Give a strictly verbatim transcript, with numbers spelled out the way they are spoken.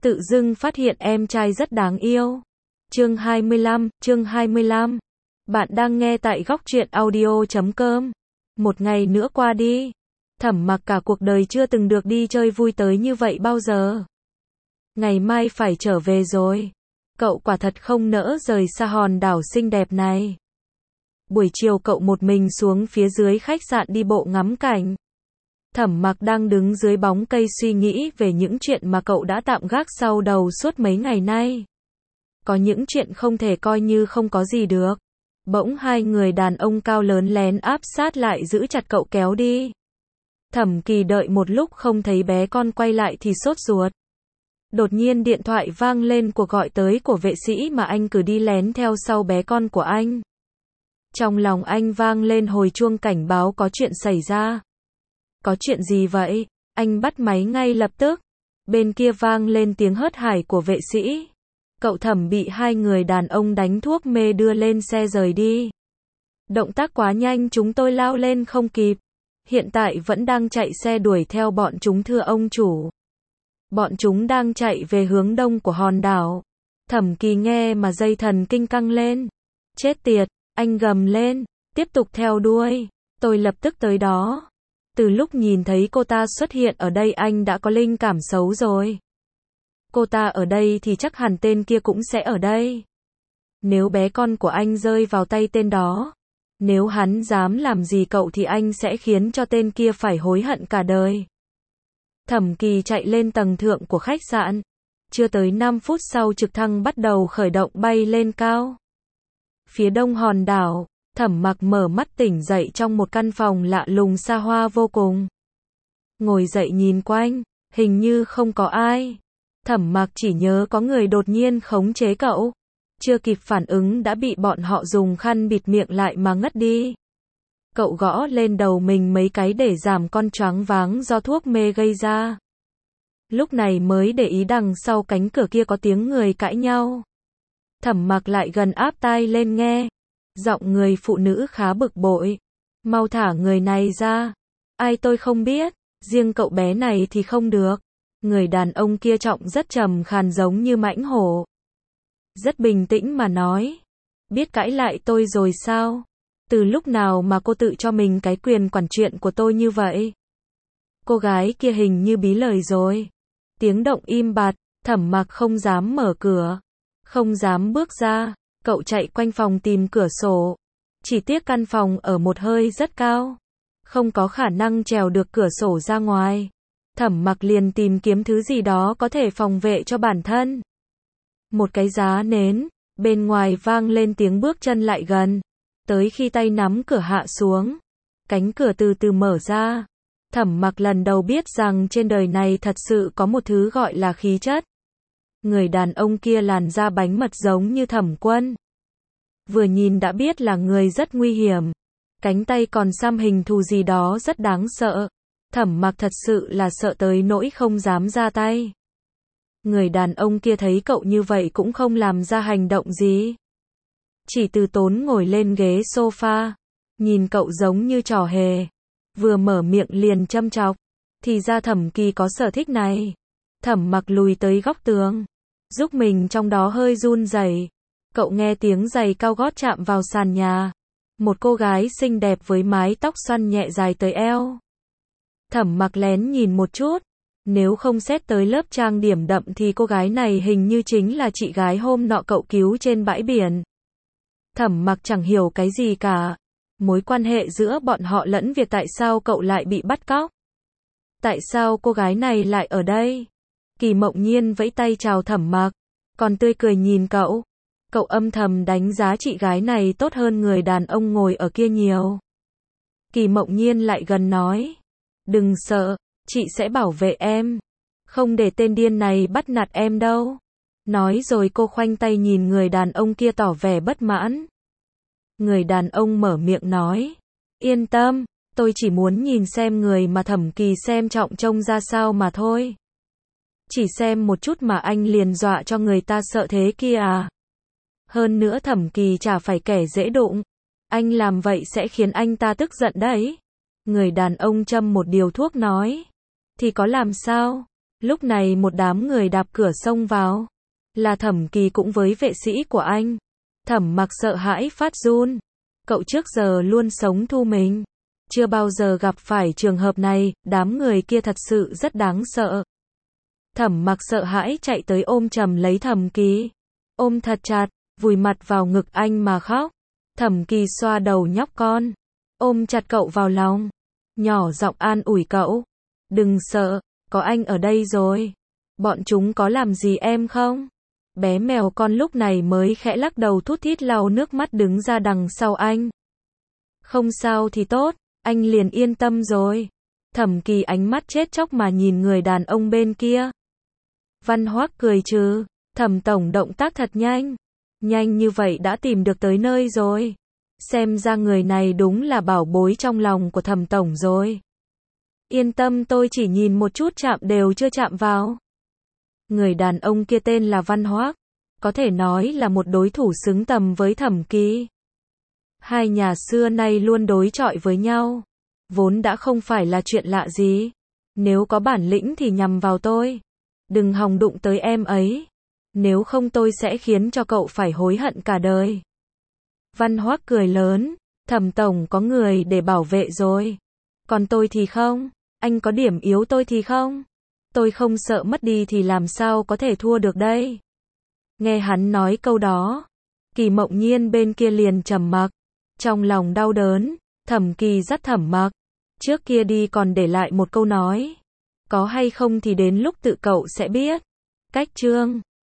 tự dưng phát hiện em trai rất đáng yêu. Chương hai mươi lăm, chương hai mươi lăm. Bạn đang nghe tại góc truyện audio chấm com. Một ngày nữa qua đi. Thẩm Mặc cả cuộc đời chưa từng được đi chơi vui tới như vậy bao giờ. Ngày mai phải trở về rồi. Cậu quả thật không nỡ rời xa hòn đảo xinh đẹp này. Buổi chiều cậu một mình xuống phía dưới khách sạn đi bộ ngắm cảnh. Thẩm Mặc đang đứng dưới bóng cây suy nghĩ về những chuyện mà cậu đã tạm gác sau đầu suốt mấy ngày nay. Có những chuyện không thể coi như không có gì được. Bỗng hai người đàn ông cao lớn lén áp sát lại giữ chặt cậu kéo đi. Thẩm Kỳ đợi một lúc không thấy bé con quay lại thì sốt ruột. Đột nhiên điện thoại vang lên cuộc gọi tới của vệ sĩ mà anh cử đi lén theo sau bé con của anh. Trong lòng anh vang lên hồi chuông cảnh báo có chuyện xảy ra. Có chuyện gì vậy? Anh bắt máy ngay lập tức. Bên kia vang lên tiếng hớt hải của vệ sĩ. Cậu Thẩm bị hai người đàn ông đánh thuốc mê đưa lên xe rời đi. Động tác quá nhanh chúng tôi lao lên không kịp. Hiện tại vẫn đang chạy xe đuổi theo bọn chúng thưa ông chủ. Bọn chúng đang chạy về hướng đông của hòn đảo. Thẩm Kỳ nghe mà dây thần kinh căng lên. Chết tiệt, anh gầm lên, tiếp tục theo đuôi. Tôi lập tức tới đó. Từ lúc nhìn thấy cô ta xuất hiện ở đây anh đã có linh cảm xấu rồi. Cô ta ở đây thì chắc hẳn tên kia cũng sẽ ở đây. Nếu bé con của anh rơi vào tay tên đó, nếu hắn dám làm gì cậu thì anh sẽ khiến cho tên kia phải hối hận cả đời. Thẩm Kỳ chạy lên tầng thượng của khách sạn. Chưa tới năm phút sau trực thăng bắt đầu khởi động bay lên cao. Phía đông hòn đảo, Thẩm Mặc mở mắt tỉnh dậy trong một căn phòng lạ lùng xa hoa vô cùng. Ngồi dậy nhìn quanh, hình như không có ai. Thẩm Mặc chỉ nhớ có người đột nhiên khống chế cậu. Chưa kịp phản ứng đã bị bọn họ dùng khăn bịt miệng lại mà ngất đi. Cậu gõ lên đầu mình mấy cái để giảm con choáng váng do thuốc mê gây ra. Lúc này mới để ý đằng sau cánh cửa kia có tiếng người cãi nhau. Thẩm Mặc lại gần áp tai lên nghe. Giọng người phụ nữ khá bực bội. Mau thả người này ra. Ai tôi không biết, riêng cậu bé này thì không được. Người đàn ông kia giọng rất trầm khàn giống như mãnh hổ. Rất bình tĩnh mà nói. Biết cãi lại tôi rồi sao? Từ lúc nào mà cô tự cho mình cái quyền quản chuyện của tôi như vậy? Cô gái kia hình như bí lời rồi. Tiếng động im bặt, Thẩm Mặc không dám mở cửa. Không dám bước ra. Cậu chạy quanh phòng tìm cửa sổ. Chỉ tiếc căn phòng ở một hơi rất cao. Không có khả năng trèo được cửa sổ ra ngoài. Thẩm Mặc liền tìm kiếm thứ gì đó có thể phòng vệ cho bản thân. Một cái giá nến. Bên ngoài vang lên tiếng bước chân lại gần. Tới khi tay nắm cửa hạ xuống. Cánh cửa từ từ mở ra. Thẩm Mặc lần đầu biết rằng trên đời này thật sự có một thứ gọi là khí chất. Người đàn ông kia làn da bánh mật giống như Thẩm Quân. Vừa nhìn đã biết là người rất nguy hiểm. Cánh tay còn xăm hình thù gì đó rất đáng sợ. Thẩm Mặc thật sự là sợ tới nỗi không dám ra tay. Người đàn ông kia thấy cậu như vậy cũng không làm ra hành động gì. Chỉ từ tốn ngồi lên ghế sofa. Nhìn cậu giống như trò hề. Vừa mở miệng liền châm chọc. Thì ra Thẩm Kỳ có sở thích này. Thẩm Mặc lùi tới góc tường. Giúp mình trong đó hơi run rẩy. Cậu nghe tiếng giày cao gót chạm vào sàn nhà. Một cô gái xinh đẹp với mái tóc xoăn nhẹ dài tới eo. Thẩm Mặc lén nhìn một chút. Nếu không xét tới lớp trang điểm đậm thì cô gái này hình như chính là chị gái hôm nọ cậu cứu trên bãi biển. Thẩm Mặc chẳng hiểu cái gì cả. Mối quan hệ giữa bọn họ lẫn việc tại sao cậu lại bị bắt cóc. Tại sao cô gái này lại ở đây? Kỳ Mộng Nhiên vẫy tay chào Thẩm Mặc. Còn tươi cười nhìn cậu. Cậu âm thầm đánh giá chị gái này tốt hơn người đàn ông ngồi ở kia nhiều. Kỳ Mộng Nhiên lại gần nói. Đừng sợ, chị sẽ bảo vệ em. Không để tên điên này bắt nạt em đâu. Nói rồi cô khoanh tay nhìn người đàn ông kia tỏ vẻ bất mãn. Người đàn ông mở miệng nói. Yên tâm, tôi chỉ muốn nhìn xem người mà Thẩm Kỳ xem trọng trông ra sao mà thôi. Chỉ xem một chút mà anh liền dọa cho người ta sợ thế kia à? Hơn nữa Thẩm Kỳ chả phải kẻ dễ đụng. Anh làm vậy sẽ khiến anh ta tức giận đấy. Người đàn ông châm một điều thuốc nói. Thì có làm sao? Lúc này một đám người đạp cửa xông vào. Là Thẩm Kỳ cũng với vệ sĩ của anh. Thẩm Mặc sợ hãi phát run. Cậu trước giờ luôn sống thu mình. Chưa bao giờ gặp phải trường hợp này, đám người kia thật sự rất đáng sợ. Thẩm Mặc sợ hãi chạy tới ôm chầm lấy Thẩm Kỳ. Ôm thật chặt, vùi mặt vào ngực anh mà khóc. Thẩm Kỳ xoa đầu nhóc con. Ôm chặt cậu vào lòng. Nhỏ giọng an ủi cậu. Đừng sợ, có anh ở đây rồi. Bọn chúng có làm gì em không? Bé mèo con lúc này mới khẽ lắc đầu thút thít lau nước mắt đứng ra đằng sau anh. Không sao thì tốt, anh liền yên tâm rồi. Thẩm Kỳ ánh mắt chết chóc mà nhìn người đàn ông bên kia. Văn Hoác cười trừ, Thẩm tổng động tác thật nhanh. Nhanh như vậy đã tìm được tới nơi rồi. Xem ra người này đúng là bảo bối trong lòng của Thẩm tổng rồi. Yên tâm, tôi chỉ nhìn một chút chạm đều chưa chạm vào. Người đàn ông kia tên là Văn Hoác, có thể nói là một đối thủ xứng tầm với Thẩm Kỳ. Hai nhà xưa nay luôn đối chọi với nhau, vốn đã không phải là chuyện lạ gì. Nếu có bản lĩnh thì nhằm vào tôi, đừng hòng đụng tới em ấy, nếu không tôi sẽ khiến cho cậu phải hối hận cả đời. Văn Hoác cười lớn, Thẩm tổng có người để bảo vệ rồi, còn tôi thì không, anh có điểm yếu tôi thì không. Tôi không sợ mất đi thì làm sao có thể thua được đây. Nghe hắn nói câu đó, Kỳ Mộng Nhiên bên kia liền trầm mặc, trong lòng đau đớn. Thẩm Kỳ dắt Thẩm Mặc, trước kia đi còn để lại một câu nói, có hay không thì đến lúc tự cậu sẽ biết. Cách chương